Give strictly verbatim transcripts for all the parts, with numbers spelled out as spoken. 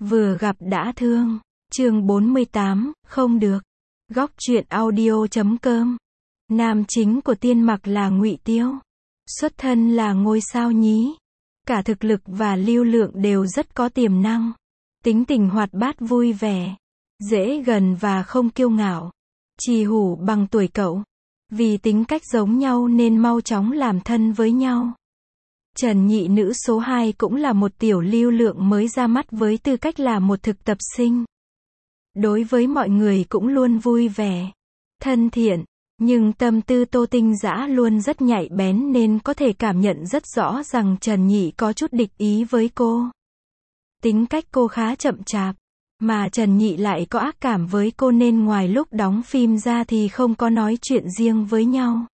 Vừa gặp đã thương. Chương bốn mươi tám, không được. Góc truyện audio chấm com. Nam chính của Tiên Mặc là Ngụy Tiêu. Xuất thân là ngôi sao nhí. Cả thực lực và lưu lượng đều rất có tiềm năng. Tính tình hoạt bát vui vẻ. Dễ gần và không kiêu ngạo. Trì Hủ bằng tuổi cậu. Vì tính cách giống nhau nên mau chóng làm thân với nhau. Trần Nhị nữ số hai cũng là một tiểu lưu lượng mới ra mắt với tư cách là một thực tập sinh. Đối với mọi người cũng luôn vui vẻ, thân thiện, nhưng tâm tư Tô Tinh Dã luôn rất nhạy bén nên có thể cảm nhận rất rõ rằng Trần Nhị có chút địch ý với cô. Tính cách cô khá chậm chạp, mà Trần Nhị lại có ác cảm với cô nên ngoài lúc đóng phim ra thì không có nói chuyện riêng với nhau.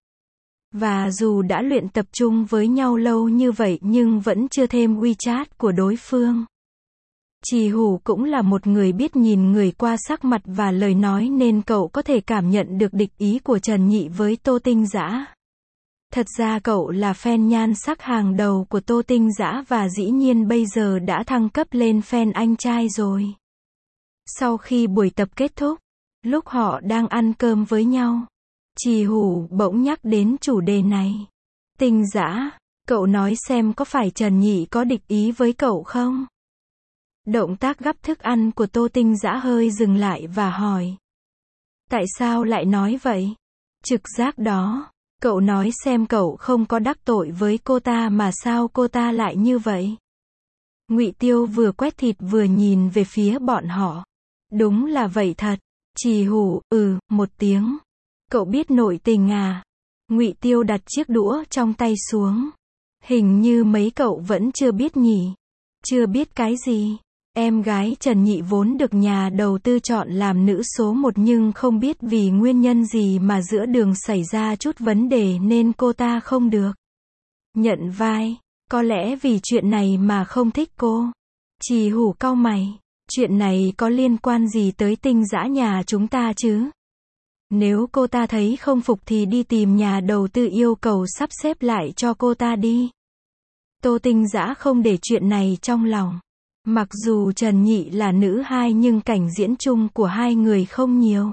Và dù đã luyện tập trung với nhau lâu như vậy nhưng vẫn chưa thêm WeChat của đối phương. Trì Hủ cũng là một người biết nhìn người qua sắc mặt và lời nói nên cậu có thể cảm nhận được địch ý của Trần Nhị với Tô Tinh Dã. Thật ra cậu là fan nhan sắc hàng đầu của Tô Tinh Dã và dĩ nhiên bây giờ đã thăng cấp lên fan anh trai rồi. Sau khi buổi tập kết thúc, lúc họ đang ăn cơm với nhau, Trì Hủ bỗng nhắc đến chủ đề này. Tinh Dã, cậu nói xem có phải Trần Nhị có địch ý với cậu không? Động tác gắp thức ăn của Tô Tinh Dã hơi dừng lại và hỏi. Tại sao lại nói vậy? Trực giác đó. Cậu nói xem cậu không có đắc tội với cô ta mà sao cô ta lại như vậy? Ngụy Tiêu vừa quét thịt vừa nhìn về phía bọn họ. Đúng là vậy thật. Trì Hủ, ừ, một tiếng. Cậu biết nội tình à? Ngụy Tiêu đặt chiếc đũa trong tay xuống. Hình như mấy cậu vẫn chưa biết nhỉ? Chưa biết cái gì? Em gái Trần Nhị vốn được nhà đầu tư chọn làm nữ số một nhưng không biết vì nguyên nhân gì mà giữa đường xảy ra chút vấn đề nên cô ta không được nhận vai. Có lẽ vì chuyện này mà không thích cô. Trì Hủ cau mày. Chuyện này có liên quan gì tới Tinh Dã nhà chúng ta chứ? Nếu cô ta thấy không phục thì đi tìm nhà đầu tư yêu cầu sắp xếp lại cho cô ta đi. Tô Tinh Dã không để chuyện này trong lòng. Mặc dù Trần Nhị là nữ hai nhưng cảnh diễn chung của hai người không nhiều.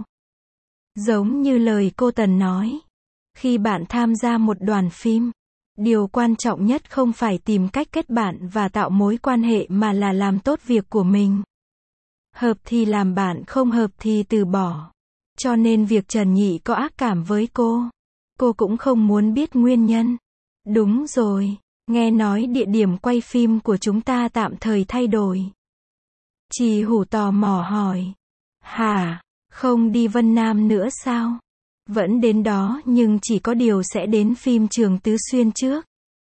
Giống như lời cô Tần nói. Khi bạn tham gia một đoàn phim, điều quan trọng nhất không phải tìm cách kết bạn và tạo mối quan hệ mà là làm tốt việc của mình. Hợp thì làm bạn, không hợp thì từ bỏ. Cho nên việc Trần Nhị có ác cảm với cô, cô cũng không muốn biết nguyên nhân. Đúng rồi. Nghe nói địa điểm quay phim của chúng ta tạm thời thay đổi. Trì Hủ tò mò hỏi. Hả? Không đi Vân Nam nữa sao? Vẫn đến đó nhưng chỉ có điều sẽ đến phim trường Tứ Xuyên trước.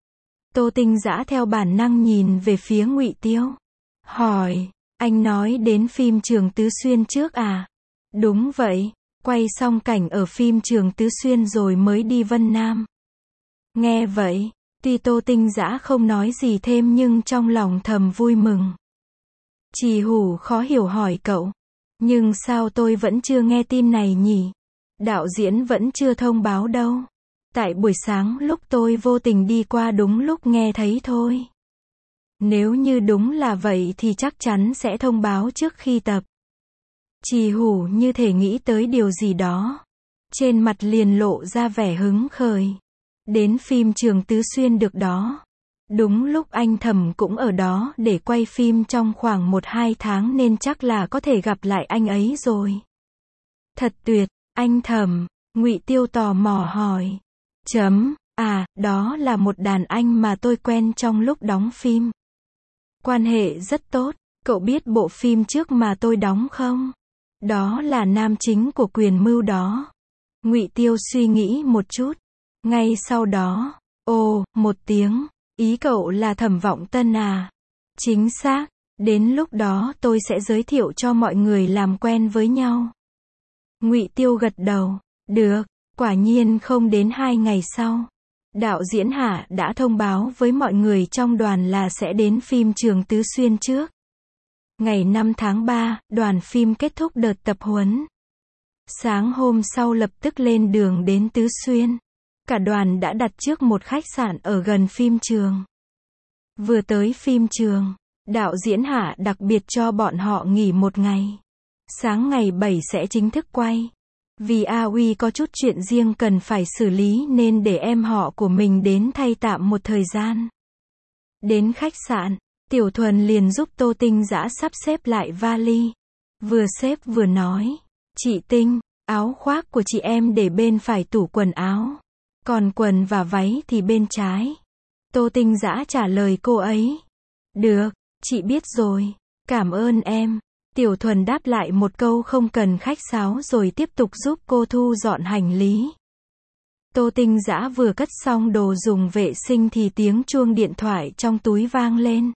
Tô Tinh Dã theo bản năng nhìn về phía Ngụy Tiêu. Hỏi, anh nói đến phim trường Tứ Xuyên trước à? Đúng vậy, quay xong cảnh ở phim trường Tứ Xuyên rồi mới đi Vân Nam. Nghe vậy, tuy Tô Tinh Dã không nói gì thêm nhưng trong lòng thầm vui mừng. Trì Hủ khó hiểu hỏi cậu. Nhưng sao tôi vẫn chưa nghe tin này nhỉ? Đạo diễn vẫn chưa thông báo đâu. Tại buổi sáng lúc tôi vô tình đi qua đúng lúc nghe thấy thôi. Nếu như đúng là vậy thì chắc chắn sẽ thông báo trước khi tập. Trì Hủ như thể nghĩ tới điều gì đó. Trên mặt liền lộ ra vẻ hứng khởi. Đến phim trường Tứ Xuyên được đó. Đúng lúc anh Thầm cũng ở đó để quay phim trong khoảng một hai tháng nên chắc là có thể gặp lại anh ấy rồi. Thật tuyệt, anh Thầm. Ngụy Tiêu tò mò hỏi. Chấm, à, đó là một đàn anh mà tôi quen trong lúc đóng phim. Quan hệ rất tốt, cậu biết bộ phim trước mà tôi đóng không? Đó là nam chính của Quyền Mưu đó. Ngụy Tiêu suy nghĩ một chút. Ngay sau đó, ồ, một tiếng, ý cậu là Thẩm Vọng Tân à? Chính xác, đến lúc đó tôi sẽ giới thiệu cho mọi người làm quen với nhau. Ngụy Tiêu gật đầu, được, quả nhiên không đến hai ngày sau. Đạo diễn Hạ đã thông báo với mọi người trong đoàn là sẽ đến phim trường Tứ Xuyên trước. Ngày năm tháng ba, đoàn phim kết thúc đợt tập huấn. Sáng hôm sau lập tức lên đường đến Tứ Xuyên. Cả đoàn đã đặt trước một khách sạn ở gần phim trường. Vừa tới phim trường, Đạo diễn Hạ đặc biệt cho bọn họ nghỉ một ngày. Sáng ngày bảy sẽ chính thức quay. Vì A Uy có chút chuyện riêng cần phải xử lý nên để em họ của mình đến thay tạm một thời gian. Đến khách sạn, Tiểu Thuần liền giúp Tô Tinh Dã sắp xếp lại vali. Vừa xếp vừa nói, chị Tinh, áo khoác của chị em để bên phải tủ quần áo. Còn quần và váy thì bên trái. Tô Tinh Dã trả lời cô ấy. Được, chị biết rồi, cảm ơn em. Tiểu Thuần đáp lại một câu không cần khách sáo rồi tiếp tục giúp cô thu dọn hành lý. Tô Tinh Dã vừa cất xong đồ dùng vệ sinh thì tiếng chuông điện thoại trong túi vang lên.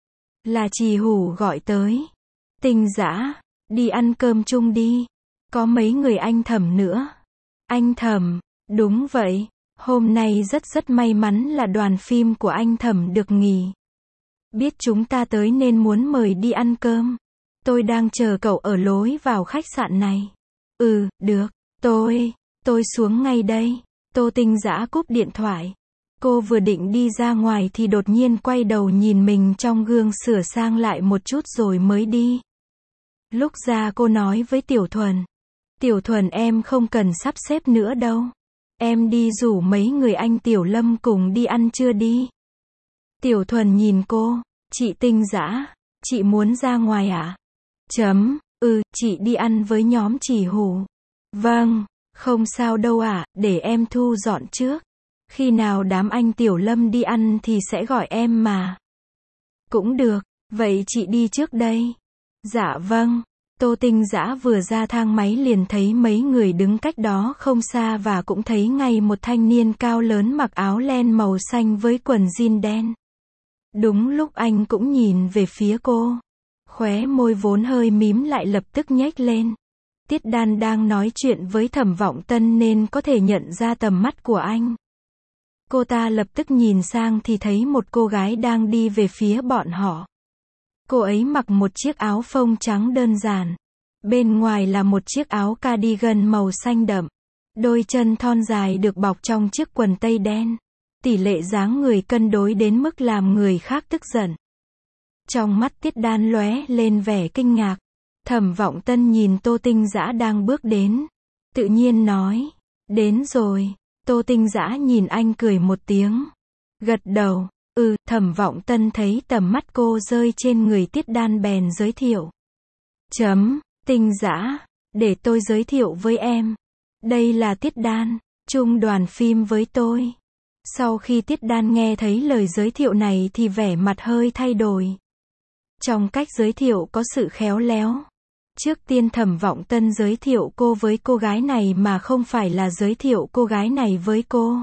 Là Trì Hủ gọi tới. Tinh Dã, đi ăn cơm chung đi. Có mấy người anh Thẩm nữa. Anh Thẩm, đúng vậy, hôm nay rất rất may mắn là đoàn phim của anh Thẩm được nghỉ. Biết chúng ta tới nên muốn mời đi ăn cơm. Tôi đang chờ cậu ở lối vào khách sạn này. Ừ, được, tôi, tôi xuống ngay đây. Tô Tinh Dã cúp điện thoại. Cô vừa định đi ra ngoài thì đột nhiên quay đầu nhìn mình trong gương sửa sang lại một chút rồi mới đi. Lúc ra cô nói với Tiểu Thuần. Tiểu Thuần em không cần sắp xếp nữa đâu. Em đi rủ mấy người anh Tiểu Lâm cùng đi ăn trưa đi. Tiểu Thuần nhìn cô. Chị Tinh Dã, chị muốn ra ngoài à? Chấm, ừ, chị đi ăn với nhóm Trì Hủ. Vâng, không sao đâu ạ, để em thu dọn trước. Khi nào đám anh Tiểu Lâm đi ăn thì sẽ gọi em mà. Cũng được, vậy chị đi trước đây. Dạ vâng. Tô Tinh Dã vừa ra thang máy liền thấy mấy người đứng cách đó không xa và cũng thấy ngay một thanh niên cao lớn mặc áo len màu xanh với quần jean đen. Đúng lúc anh cũng nhìn về phía cô. Khóe môi vốn hơi mím lại lập tức nhếch lên. Tiết Đan đang nói chuyện với Thẩm Vọng Tân nên có thể nhận ra tầm mắt của anh. Cô ta lập tức nhìn sang thì thấy một cô gái đang đi về phía bọn họ. Cô ấy mặc một chiếc áo phông trắng đơn giản. Bên ngoài là một chiếc áo cardigan màu xanh đậm. Đôi chân thon dài được bọc trong chiếc quần tây đen. Tỷ lệ dáng người cân đối đến mức làm người khác tức giận. Trong mắt Tiết Đan lóe lên vẻ kinh ngạc. Thẩm Vọng Tân nhìn Tô Tinh Dã đang bước đến. Tự nhiên nói. Đến rồi. Tô Tinh Dã nhìn anh cười một tiếng. Gật đầu. Ừ, Thẩm Vọng Tân thấy tầm mắt cô rơi trên người Tiết Đan bèn giới thiệu. Chấm, Tinh Dã, để tôi giới thiệu với em. Đây là Tiết Đan, chung đoàn phim với tôi. Sau khi Tiết Đan nghe thấy lời giới thiệu này thì vẻ mặt hơi thay đổi. Trong cách giới thiệu có sự khéo léo. Trước tiên Thẩm Vọng Tân giới thiệu cô với cô gái này mà không phải là giới thiệu cô gái này với cô.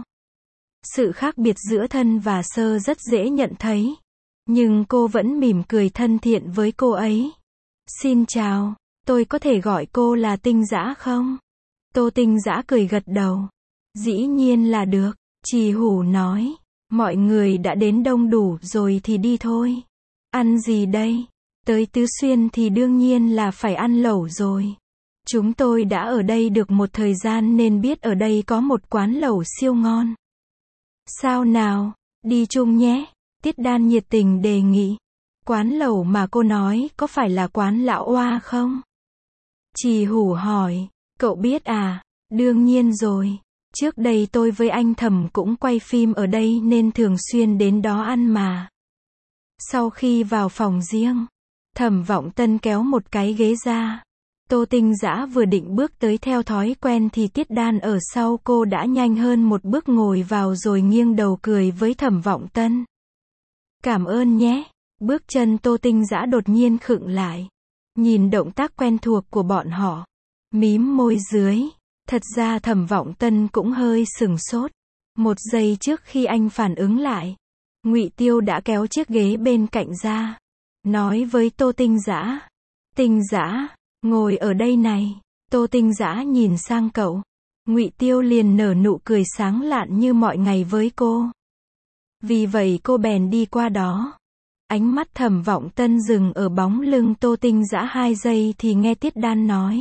Sự khác biệt giữa thân và sơ rất dễ nhận thấy. Nhưng cô vẫn mỉm cười thân thiện với cô ấy. Xin chào, tôi có thể gọi cô là Tinh Dã không? Tô Tinh Dã cười gật đầu. Dĩ nhiên là được, Trì Hủ nói. Mọi người đã đến đông đủ rồi thì đi thôi. Ăn gì đây? Tới Tứ Xuyên thì đương nhiên là phải ăn lẩu rồi. Chúng tôi đã ở đây được một thời gian nên biết ở đây có một quán lẩu siêu ngon. Sao nào, đi chung nhé. Tiết Đan nhiệt tình đề nghị. Quán lẩu mà cô nói có phải là quán Lão Oa không? Trì Hủ hỏi. Cậu biết à? Đương nhiên rồi. Trước đây tôi với anh Thẩm cũng quay phim ở đây nên thường xuyên đến đó ăn mà. Sau khi vào phòng riêng, Thẩm Vọng Tân kéo một cái ghế ra. Tô Tinh Dã vừa định bước tới theo thói quen thì Tiết Đan ở sau cô đã nhanh hơn một bước ngồi vào rồi nghiêng đầu cười với Thẩm Vọng Tân. Cảm ơn nhé. Bước chân Tô Tinh Dã đột nhiên khựng lại. Nhìn động tác quen thuộc của bọn họ. Mím môi dưới. Thật ra Thẩm Vọng Tân cũng hơi sửng sốt. Một giây trước khi anh phản ứng lại, Ngụy Tiêu đã kéo chiếc ghế bên cạnh ra. Nói với Tô Tinh Dã. Tinh Dã, ngồi ở đây này. Tô Tinh Dã nhìn sang cậu. Ngụy Tiêu liền nở nụ cười sáng lạn như mọi ngày với cô. Vì vậy cô bèn đi qua đó. Ánh mắt Thẩm Vọng Tân dừng ở bóng lưng Tô Tinh Dã hai giây thì nghe Tiết Đan nói.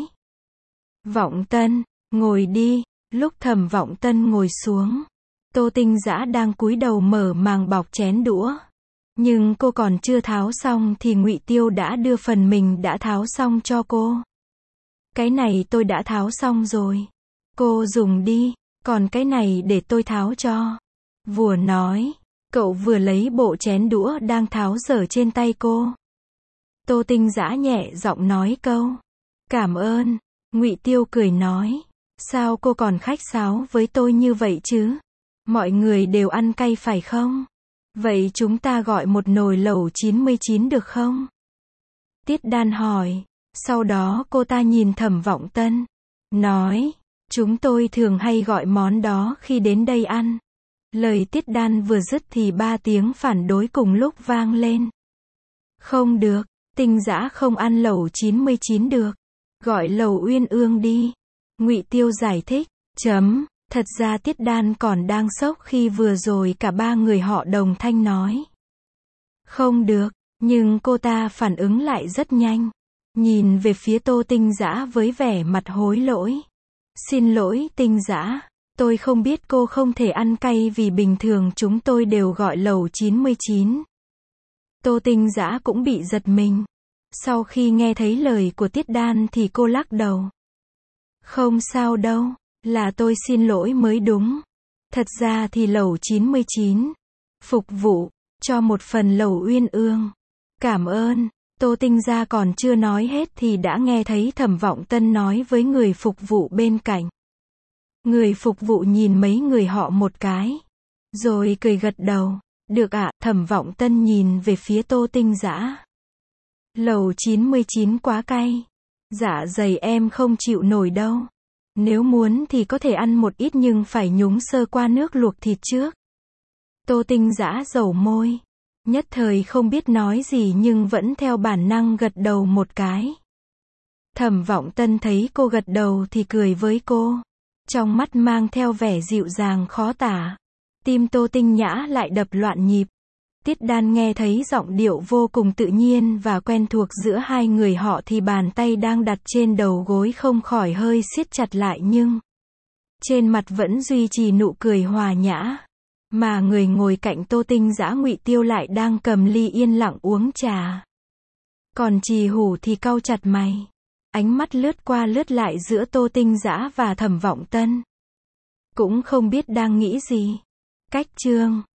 Vọng Tân, ngồi đi. Lúc Thẩm Vọng Tân ngồi xuống, Tô Tinh Dã đang cúi đầu mở màng bọc chén đũa. Nhưng cô còn chưa tháo xong thì Ngụy Tiêu đã đưa phần mình đã tháo xong cho cô. Cái này tôi đã tháo xong rồi. Cô dùng đi, còn cái này để tôi tháo cho. Vừa nói, cậu vừa lấy bộ chén đũa đang tháo dở trên tay cô. Tô Tinh Dã nhẹ giọng nói câu, cảm ơn. Ngụy Tiêu cười nói, sao cô còn khách sáo với tôi như vậy chứ? Mọi người đều ăn cay phải không? Vậy chúng ta gọi một nồi lẩu chín mươi chín được không? Tiết Đan hỏi. Sau đó cô ta nhìn Thẩm Vọng Tân, nói, chúng tôi thường hay gọi món đó khi đến đây ăn. Lời Tiết Đan vừa dứt thì ba tiếng phản đối cùng lúc vang lên. Không được, Tinh Dã không ăn lẩu chín mươi chín được. Gọi lẩu Uyên Ương đi. Ngụy Tiêu giải thích, chấm, thật ra Tiết Đan còn đang sốc khi vừa rồi cả ba người họ đồng thanh nói. Không được, nhưng cô ta phản ứng lại rất nhanh. Nhìn về phía Tô Tinh Dã với vẻ mặt hối lỗi. Xin lỗi Tinh Dã, tôi không biết cô không thể ăn cay vì bình thường chúng tôi đều gọi lẩu chín mươi chín. Tô Tinh Dã cũng bị giật mình. Sau khi nghe thấy lời của Tiết Đan thì cô lắc đầu. Không sao đâu, là tôi xin lỗi mới đúng. Thật ra thì lẩu chín mươi chín. Phục vụ, cho một phần lẩu Uyên Ương. Cảm ơn. Tô Tinh Gia còn chưa nói hết thì đã nghe thấy Thẩm Vọng Tân nói với người phục vụ bên cạnh. Người phục vụ nhìn mấy người họ một cái. Rồi cười gật đầu. Được ạ, Thẩm Vọng Tân nhìn về phía Tô Tinh Dã. Lẩu chín mươi chín quá cay. Dạ dày em không chịu nổi đâu. Nếu muốn thì có thể ăn một ít nhưng phải nhúng sơ qua nước luộc thịt trước. Tô Tinh Dã dầu môi. Nhất thời không biết nói gì nhưng vẫn theo bản năng gật đầu một cái. Thẩm Vọng Tân thấy cô gật đầu thì cười với cô. Trong mắt mang theo vẻ dịu dàng khó tả. Tim Tô Tinh Nhã lại đập loạn nhịp. Tiết Đan nghe thấy giọng điệu vô cùng tự nhiên và quen thuộc giữa hai người họ thì bàn tay đang đặt trên đầu gối không khỏi hơi siết chặt lại nhưng trên mặt vẫn duy trì nụ cười hòa nhã. Mà người ngồi cạnh Tô Tinh Dã Ngụy Tiêu lại đang cầm ly yên lặng uống trà. Còn Trì Hủ thì cau chặt mày. Ánh mắt lướt qua lướt lại giữa Tô Tinh Dã và Thẩm Vọng Tân. Cũng không biết đang nghĩ gì. Cách chương